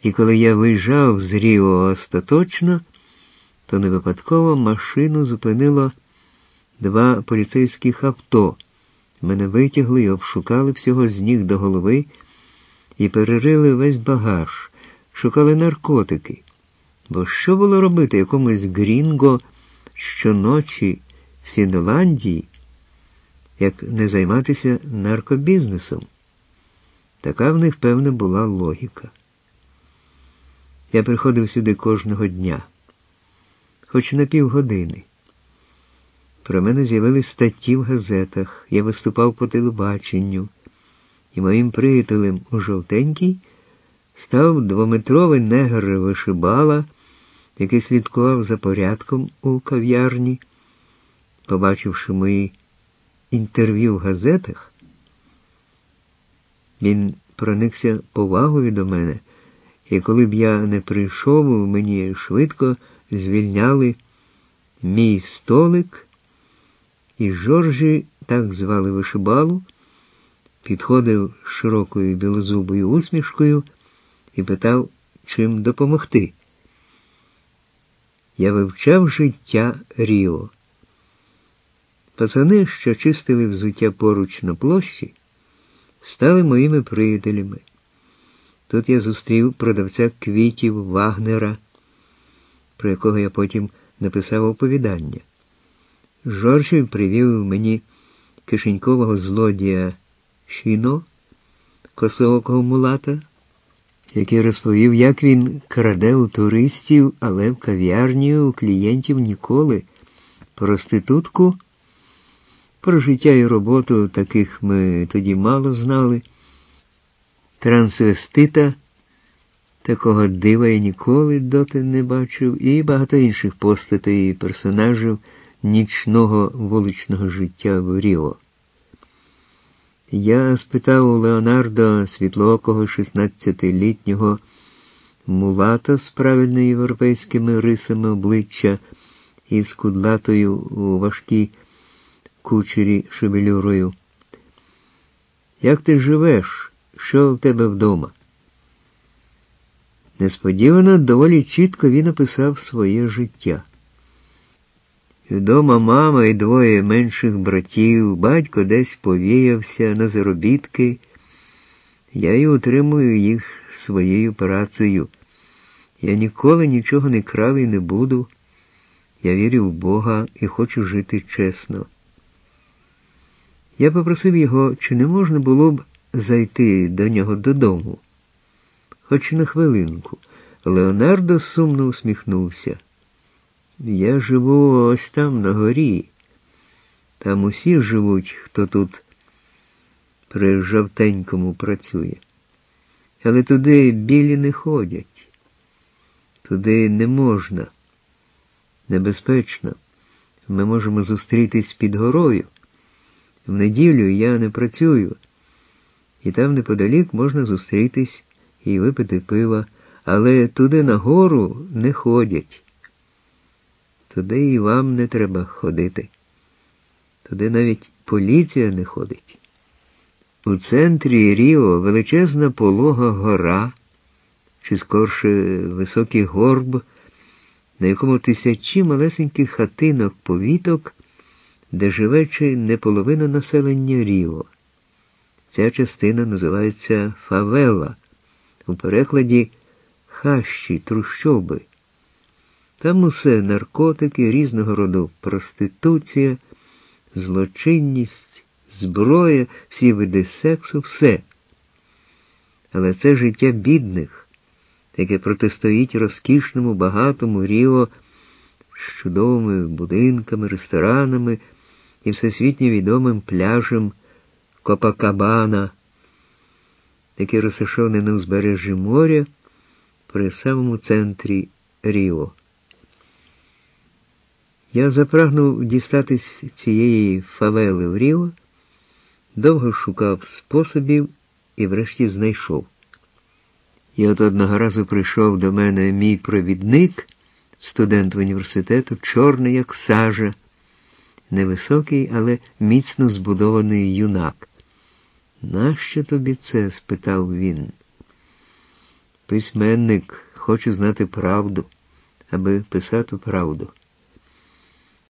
І коли я виїжджав з Ріо остаточно, то не випадково машину зупинило 2 поліцейських авто. Мене витягли і обшукали всього з ніг до голови і перерили весь багаж, шукали наркотики. Бо що було робити якомусь грінго щоночі в Сіноландії, як не займатися наркобізнесом? Така в них, певне, була логіка. Я приходив сюди кожного дня, хоч на півгодини. Про мене з'явились статті в газетах, я виступав по телебаченню, і моїм приятелем у жовтенькій став 2-метровий негр-вишибала, який слідкував за порядком у кав'ярні. Побачивши мої інтерв'ю в газетах, він проникся повагою до мене, і коли б я не прийшов, мені швидко звільняли мій столик, і Жоржі, так звали вишибалу, підходив з широкою білозубою усмішкою і питав, чим допомогти. Я вивчав життя Ріо. Пацани, що чистили взуття поруч на площі, стали моїми приятелями. Тут я зустрів продавця квітів Вагнера, про якого я потім написав оповідання. Жоржі привів мені кишенькового злодія Шіно, косоокого мулата, який розповів, як він краде у туристів, але в кав'ярні у клієнтів ніколи. Проститутку, про життя і роботу таких ми тоді мало знали. Трансвестита, такого дива я ніколи доти не бачив, і багато інших постатей і персонажів нічного вуличного життя в Ріо. Я спитав у Леонардо світлоокого 16-літнього мулата з правильно європейськими рисами обличчя і з кудлатою у важкій кучері шевелюрою: «Як ти живеш? Що в тебе вдома?» Несподівано, доволі чітко він описав своє життя. Вдома мама і 2 менших братів, батько десь повіявся на заробітки. Я й утримую їх своєю працею. Я ніколи нічого не крав і не буду. Я вірю в Бога і хочу жити чесно. Я попросив його, чи не можна було б зайти до нього додому. Хоч на хвилинку. Леонардо сумно усміхнувся. Я живу ось там, на горі. Там усі живуть, хто тут при жовтенькому працює. Але туди білі не ходять. Туди не можна. Небезпечно. Ми можемо зустрітись під горою. В неділю я не працюю. І там неподалік можна зустрітись і випити пива. Але туди на гору не ходять. Туди і вам не треба ходити. Туди навіть поліція не ходить. У центрі Ріо величезна полога гора, чи скорше високий горб, на якому тисячі малесеньких хатинок повіток, де живе чи не половина населення Ріо. Ця частина називається фавела, у перекладі хащі, трущоби. Там усе наркотики, різного роду проституція, злочинність, зброя, всі види сексу, все. Але це життя бідних, яке протистоїть розкішному, багатому Ріо з чудовими будинками, ресторанами і всесвітньо відомим пляжем Копакабана, який розташований на узбережжі моря при самому центрі Ріо. Я запрагнув дістатись цієї фавели в Ріо, довго шукав способів і врешті знайшов. І от одного разу прийшов до мене мій провідник, студент університету, чорний як сажа, невисокий, але міцно збудований юнак. «Нащо тобі це?» – спитав він. Письменник хоче знати правду, аби писати правду.